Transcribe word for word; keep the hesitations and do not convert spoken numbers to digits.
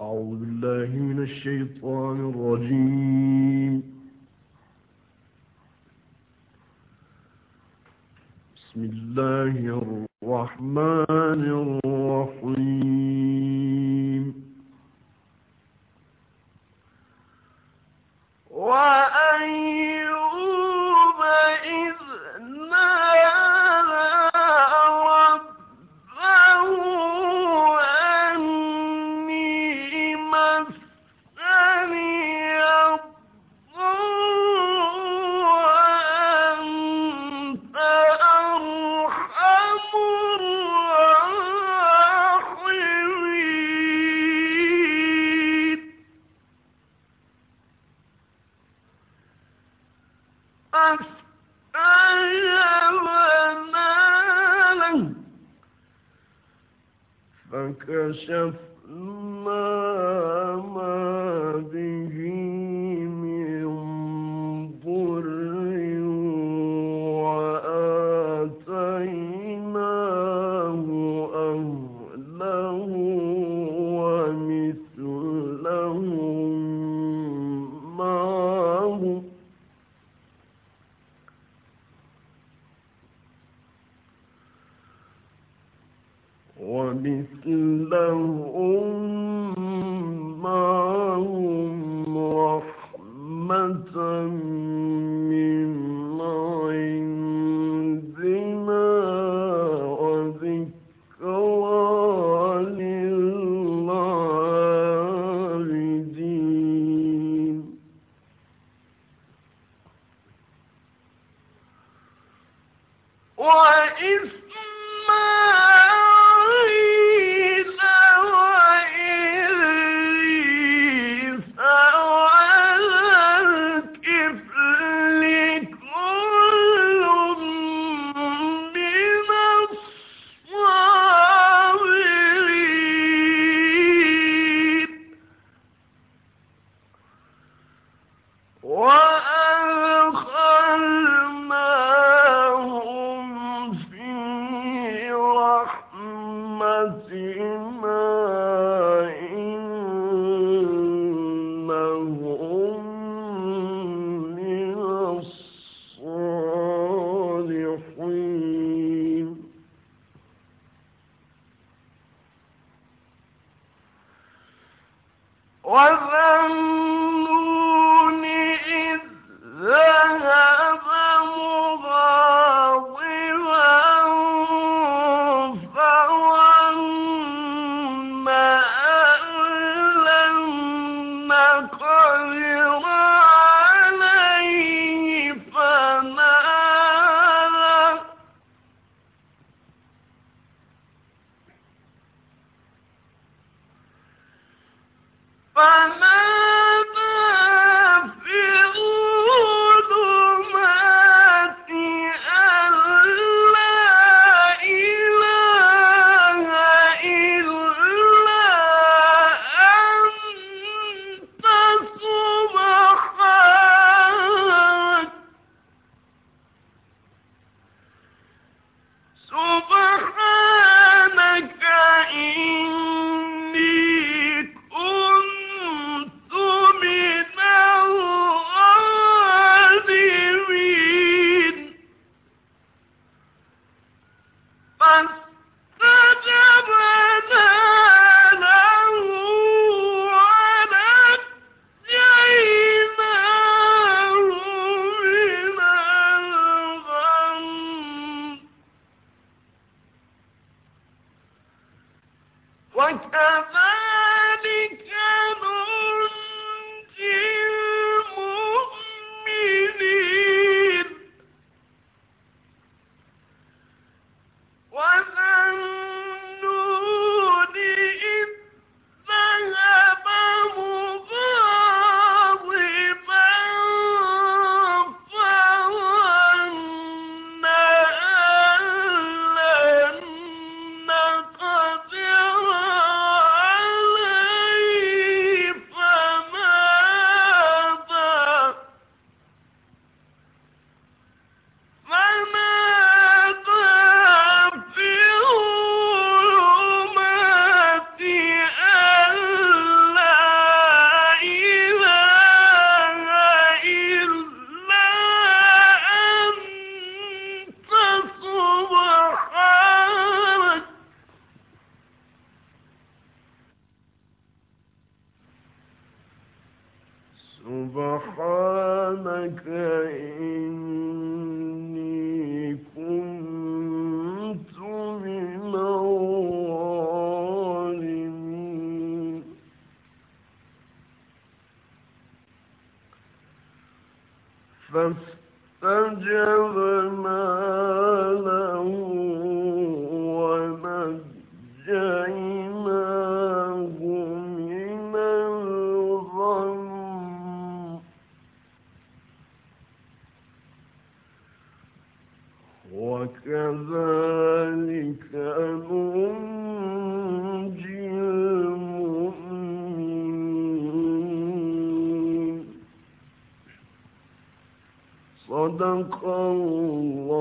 أعوذ بالله من الشيطان الرجيم. بسم الله الرحمن الرحيم. وأيوب إذ نادى ربه أني مسني الضر وأنت أرحم الراحمين. فاستجبنا له فكشفنا ما به من ضر وآتيناه أهله ومثلهم معهم ومثلهم معهم رحمة من عندنا وذكرى للعابدين. وإسماعيل وإدريس وذا الكفل كل من الصابرين. وأدخلناهم في رحمتنا إنهم من الصالحين. وذنون إذ ذهب مغاضبا فظن أن لن نقدر عليه فنادى فنادى في الظلمات أن لا إله إلا أنت سبحانك سبحانك إني كنت من الظالمين. فاستجبنا له ونجيناه من الغم. وكذلك ننجي المؤمنين. وذنون إذ ذهب مغاضبا فظن أن لن نقدر صدق الله